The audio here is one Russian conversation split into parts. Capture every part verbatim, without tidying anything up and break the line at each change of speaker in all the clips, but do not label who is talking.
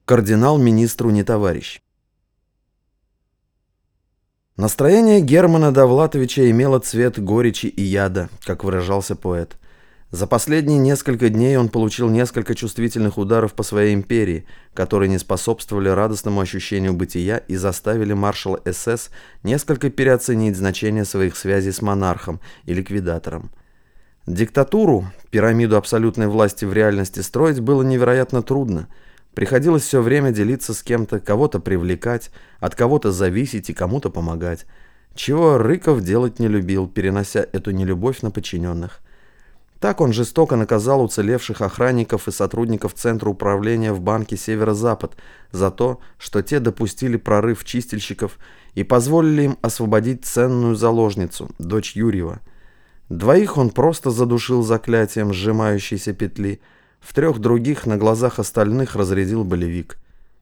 Кардинал министру не товарищ. Настроение Германа Довлатовича имело цвет горечи и яда, как выражался поэт. За последние несколько дней он получил несколько чувствительных ударов по своей империи, которые не способствовали радостному ощущению бытия и заставили маршала эс эс несколько переоценить значение своих связей с монархом и ликвидатором. Диктатуру, пирамиду абсолютной власти в реальности строить было невероятно трудно. Приходилось все время делиться с кем-то, кого-то привлекать, от кого-то зависеть и кому-то помогать. Чего Рыков делать не любил, перенося эту нелюбовь на подчиненных. Так он жестоко наказал уцелевших охранников и сотрудников Центра управления в банке «Северо-Запад» за то, что те допустили прорыв чистильщиков и позволили им освободить ценную заложницу, дочь Юрьева. Двоих он просто задушил заклятием сжимающейся петли, в трех других на глазах остальных разрядил болевик.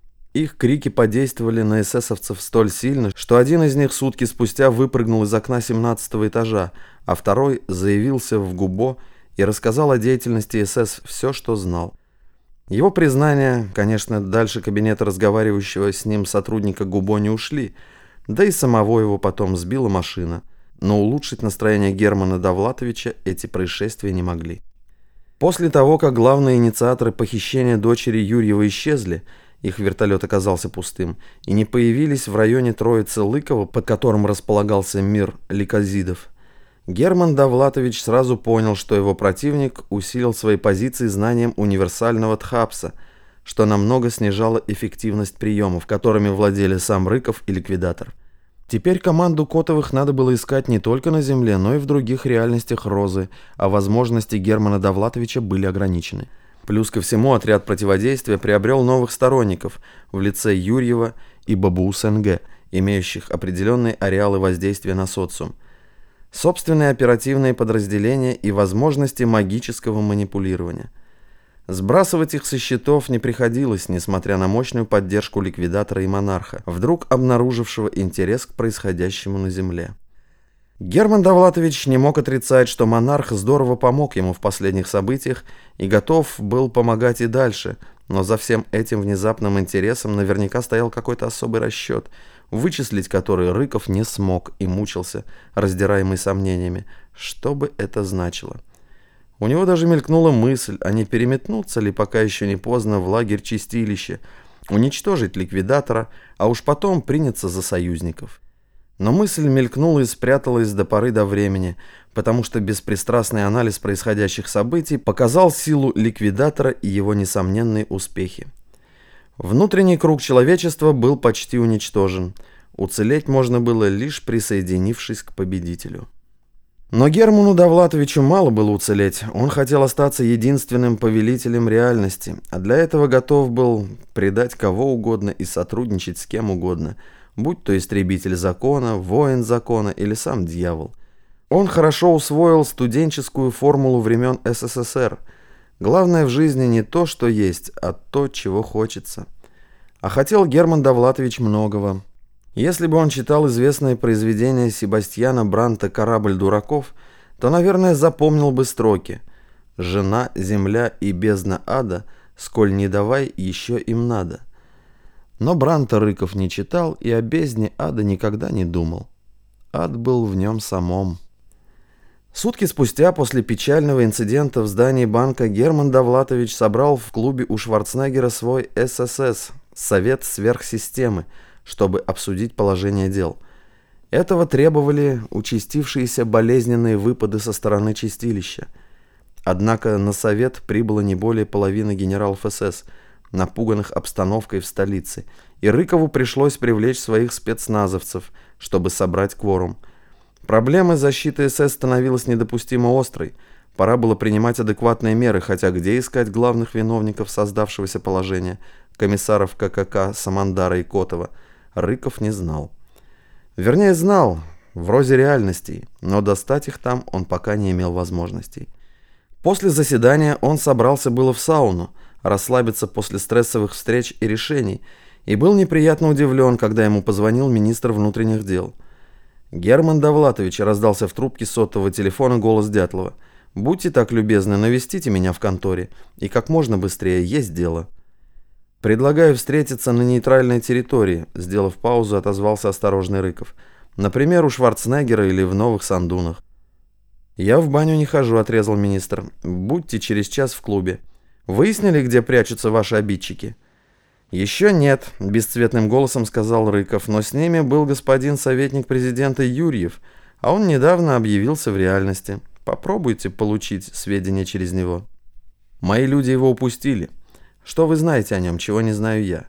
Их крики подействовали на эсэсовцев столь сильно, что один из них сутки спустя выпрыгнул из окна семнадцатого этажа, а второй заявился в ГУБО и рассказал о деятельности эс эс все, что знал. Его признания, конечно, дальше кабинета разговаривающего с ним сотрудника ГУБО не ушли, да и самого его потом сбила машина, но улучшить настроение Германа Довлатовича эти происшествия не могли. После того, как главные инициаторы похищения дочери Юрьева исчезли, их вертолет оказался пустым, и не появились в районе Троицы Лыкова, под которым располагался мир лейкозидов, Герман Довлатович сразу понял, что его противник усилил свои позиции знанием универсального тхапса, что намного снижало эффективность приемов, которыми владели сам Рыков и ликвидатор. Теперь команду Котовых надо было искать не только на земле, но и в других реальностях Розы, а возможности Германа Довлатовича были ограничены. Плюс ко всему отряд противодействия приобрел новых сторонников в лице Юрьева и Бабуус-эн гэ, имеющих определенные ареалы воздействия на социум, собственные оперативные подразделения и возможности магического манипулирования. Сбрасывать их со счетов не приходилось, несмотря на мощную поддержку ликвидатора и монарха, вдруг обнаружившего интерес к происходящему на земле. Герман Довлатович не мог отрицать, что монарх здорово помог ему в последних событиях и готов был помогать и дальше, но за всем этим внезапным интересом наверняка стоял какой-то особый расчет, вычислить который Рыков не смог и мучился, раздираемый сомнениями, что бы это значило. У него даже мелькнула мысль, а не переметнуться ли, пока еще не поздно, в лагерь чистилища, уничтожить ликвидатора, а уж потом приняться за союзников. Но мысль мелькнула и спряталась до поры до времени, потому что беспристрастный анализ происходящих событий показал силу ликвидатора и его несомненные успехи. Внутренний круг человечества был почти уничтожен. Уцелеть можно было, лишь присоединившись к победителю. Но Герману Довлатовичу мало было уцелеть, он хотел остаться единственным повелителем реальности, а для этого готов был предать кого угодно и сотрудничать с кем угодно, будь то истребитель закона, воин закона или сам дьявол. Он хорошо усвоил студенческую формулу времен эс эс эс эр. Главное в жизни не то, что есть, а то, чего хочется. А хотел Герман Довлатович многого. Если бы он читал известное произведение Себастьяна Бранта «Корабль дураков», то, наверное, запомнил бы строки: «Жена, земля и бездна ада, сколь не давай, еще им надо». Но Бранта Рыков не читал и о бездне ада никогда не думал. Ад был в нем самом. Сутки спустя после печального инцидента в здании банка Герман Довлатович собрал в клубе у Шварценеггера свой эс эс эс – Совет сверхсистемы, чтобы обсудить положение дел. Этого требовали участившиеся болезненные выпады со стороны чистилища. Однако на совет прибыло не более половины генералов эс эс, напуганных обстановкой в столице, и Рыкову пришлось привлечь своих спецназовцев, чтобы собрать кворум. Проблема защиты эс эс становилась недопустимо острой. Пора было принимать адекватные меры, хотя где искать главных виновников создавшегося положения, комиссаров ка ка ка Самандара и Котова, Рыков не знал. Вернее, знал, в розе реальностей, но достать их там он пока не имел возможностей. После заседания он собрался было в сауну, расслабиться после стрессовых встреч и решений, и был неприятно удивлен, когда ему позвонил министр внутренних дел. «Герман Довлатович», — раздался в трубке сотового телефона голос Дятлова. «Будьте так любезны, навестите меня в конторе, и как можно быстрее, есть дело». «Предлагаю встретиться на нейтральной территории», — сделав паузу, отозвался осторожный Рыков. «Например, у Шварценеггера или в Новых Сандунах». «Я в баню не хожу», — отрезал министр. «Будьте через час в клубе. Выяснили, где прячутся ваши обидчики?» «Еще нет», — бесцветным голосом сказал Рыков, «но с ними был господин советник президента Юрьев, а он недавно объявился в реальности. Попробуйте получить сведения через него». «Мои люди его упустили. Что вы знаете о нем, чего не знаю я?»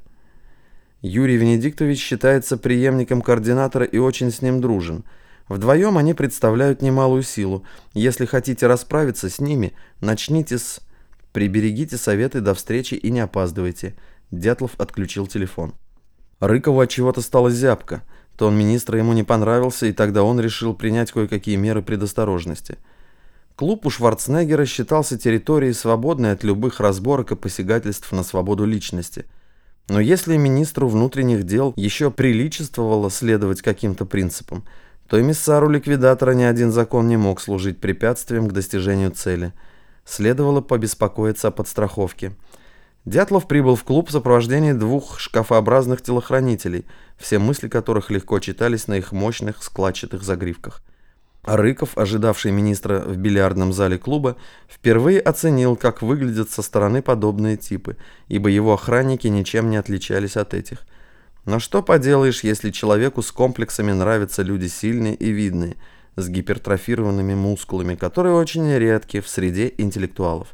«Юрий Венедиктович считается преемником координатора и очень с ним дружен. Вдвоем они представляют немалую силу. Если хотите расправиться с ними, начните с... Приберегите советы до встречи и не опаздывайте». Дятлов отключил телефон. Рыкову отчего-то стало зябко. Тон министра ему не понравился, и тогда он решил принять кое-какие меры предосторожности. Клуб у Шварценеггера считался территорией, свободной от любых разборок и посягательств на свободу личности. Но если министру внутренних дел еще приличествовало следовать каким-то принципам, то эмиссару ликвидатора ни один закон не мог служить препятствием к достижению цели. Следовало побеспокоиться о подстраховке. Дятлов прибыл в клуб в сопровождении двух шкафообразных телохранителей, все мысли которых легко читались на их мощных складчатых загривках. А Рыков, ожидавший министра в бильярдном зале клуба, впервые оценил, как выглядят со стороны подобные типы, ибо его охранники ничем не отличались от этих. Но что поделаешь, если человеку с комплексами нравятся люди сильные и видные, с гипертрофированными мускулами, которые очень редки в среде интеллектуалов.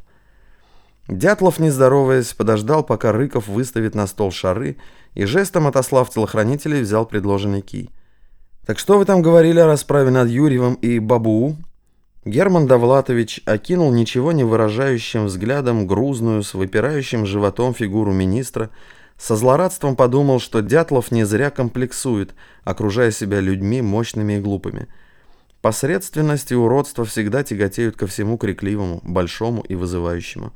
Дятлов, не здороваясь, подождал, пока Рыков выставит на стол шары, и жестом отослав телохранителей, взял предложенный кий. «Так что вы там говорили о расправе над Юрьевым и Бабуу?» Герман Довлатович окинул ничего не выражающим взглядом грузную, с выпирающим животом фигуру министра, со злорадством подумал, что Дятлов не зря комплексует, окружая себя людьми мощными и глупыми. Посредственность и уродство всегда тяготеют ко всему крикливому, большому и вызывающему.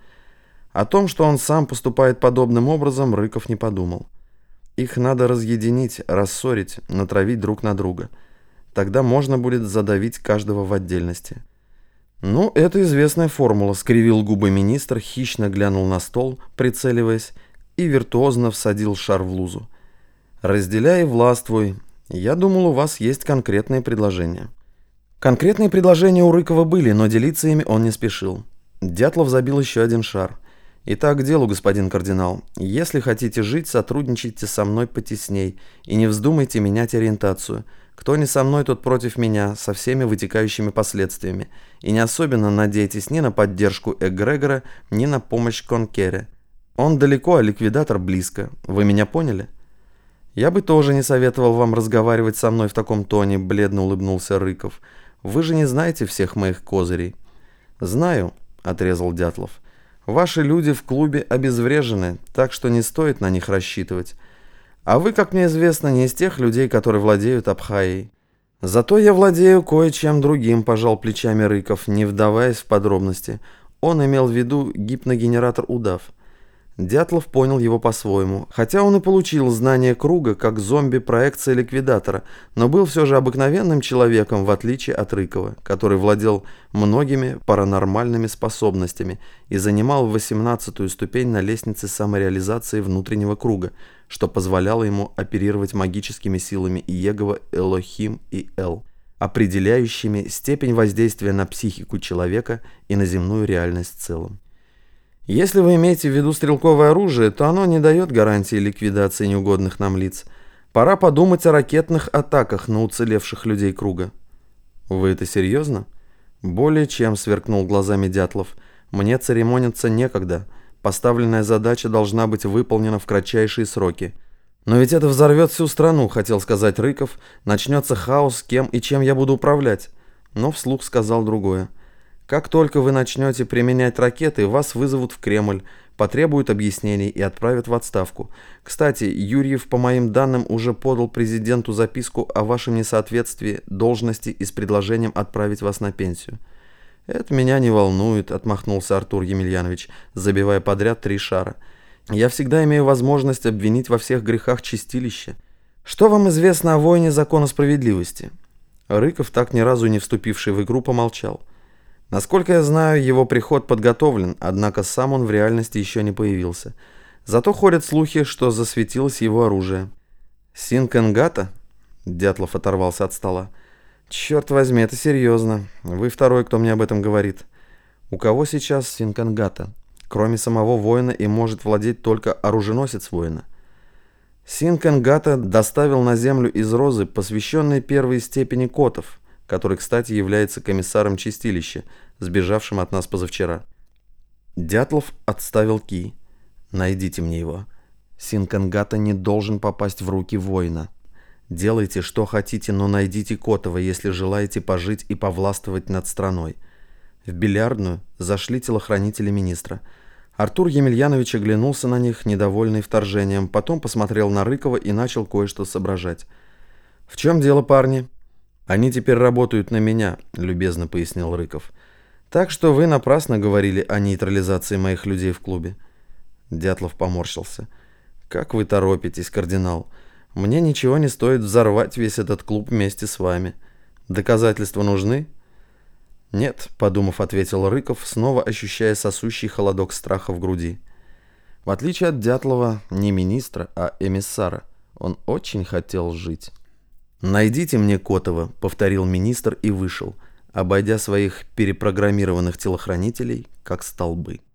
О том, что он сам поступает подобным образом, Рыков не подумал. Их надо разъединить, рассорить, натравить друг на друга. Тогда можно будет задавить каждого в отдельности. «Ну, это известная формула», — скривил губы министр, хищно глянул на стол, прицеливаясь, и виртуозно всадил шар в лузу. «Разделяй и властвуй. Я думал, у вас есть конкретные предложения». Конкретные предложения у Рыкова были, но делиться ими он не спешил. Дятлов забил еще один шар. «Итак, к делу, господин кардинал. Если хотите жить, сотрудничайте со мной потесней и не вздумайте менять ориентацию. Кто не со мной, тот против меня, со всеми вытекающими последствиями. И не особенно надейтесь ни на поддержку эгрегора, ни на помощь Конкере. Он далеко, а ликвидатор близко. Вы меня поняли?» «Я бы тоже не советовал вам разговаривать со мной в таком тоне», — бледно улыбнулся Рыков. «Вы же не знаете всех моих козырей». «Знаю», — отрезал Дятлов. «Ваши люди в клубе обезврежены, так что не стоит на них рассчитывать. А вы, как мне известно, не из тех людей, которые владеют Абхазией». «Зато я владею кое-чем другим», — пожал плечами Рыков, не вдаваясь в подробности. Он имел в виду гипногенератор удав. Дятлов понял его по-своему, хотя он и получил знание круга как зомби-проекция ликвидатора, но был все же обыкновенным человеком, в отличие от Рыкова, который владел многими паранормальными способностями и занимал восемнадцатую ступень на лестнице самореализации внутреннего круга, что позволяло ему оперировать магическими силами Иегова, Элохим и Эл, определяющими степень воздействия на психику человека и на земную реальность в целом. Если вы имеете в виду стрелковое оружие, то оно не дает гарантии ликвидации неугодных нам лиц. Пора подумать о ракетных атаках на уцелевших людей круга». «Вы это серьезно?» «Более чем», — сверкнул глазами Дятлов. «Мне церемониться некогда. Поставленная задача должна быть выполнена в кратчайшие сроки». «Но ведь это взорвет всю страну», — хотел сказать Рыков. «Начнется хаос, кем и чем я буду управлять». Но вслух сказал другое. «Как только вы начнете применять ракеты, вас вызовут в Кремль, потребуют объяснений и отправят в отставку. Кстати, Юрьев, по моим данным, уже подал президенту записку о вашем несоответствии должности и с предложением отправить вас на пенсию». «Это меня не волнует», — отмахнулся Артур Емельянович, забивая подряд три шара. «Я всегда имею возможность обвинить во всех грехах чистилища. Что вам известно о войне закона справедливости?» Рыков, так ни разу не вступивший в игру, помолчал. «Насколько я знаю, его приход подготовлен, однако сам он в реальности еще не появился. Зато ходят слухи, что засветилось его оружие. «Синкангата?» — Дятлов оторвался от стола. «Черт возьми, это серьезно. Вы второй, кто мне об этом говорит. У кого сейчас Синкангата? Кроме самого воина и может владеть только оруженосец воина». Синкангата доставил на землю из Розы посвященный первой степени Котов, который, кстати, является комиссаром чистилища, сбежавшим от нас позавчера. Дятлов отставил кий. «Найдите мне его. Синкангата не должен попасть в руки воина. Делайте, что хотите, но найдите Котова, если желаете пожить и повластвовать над страной». В бильярдную зашли телохранители министра. Артур Емельянович оглянулся на них, недовольный вторжением, потом посмотрел на Рыкова и начал кое-что соображать. «В чем дело, парни?» «Они теперь работают на меня», — любезно пояснил Рыков. «Так что вы напрасно говорили о нейтрализации моих людей в клубе». Дятлов поморщился. «Как вы торопитесь, кардинал? Мне ничего не стоит взорвать весь этот клуб вместе с вами. Доказательства нужны?» «Нет», — подумав, ответил Рыков, снова ощущая сосущий холодок страха в груди. В отличие от Дятлова, не министра, а эмиссара, он очень хотел жить. «Найдите мне Котова», — повторил министр и вышел, обойдя своих перепрограммированных телохранителей как столбы.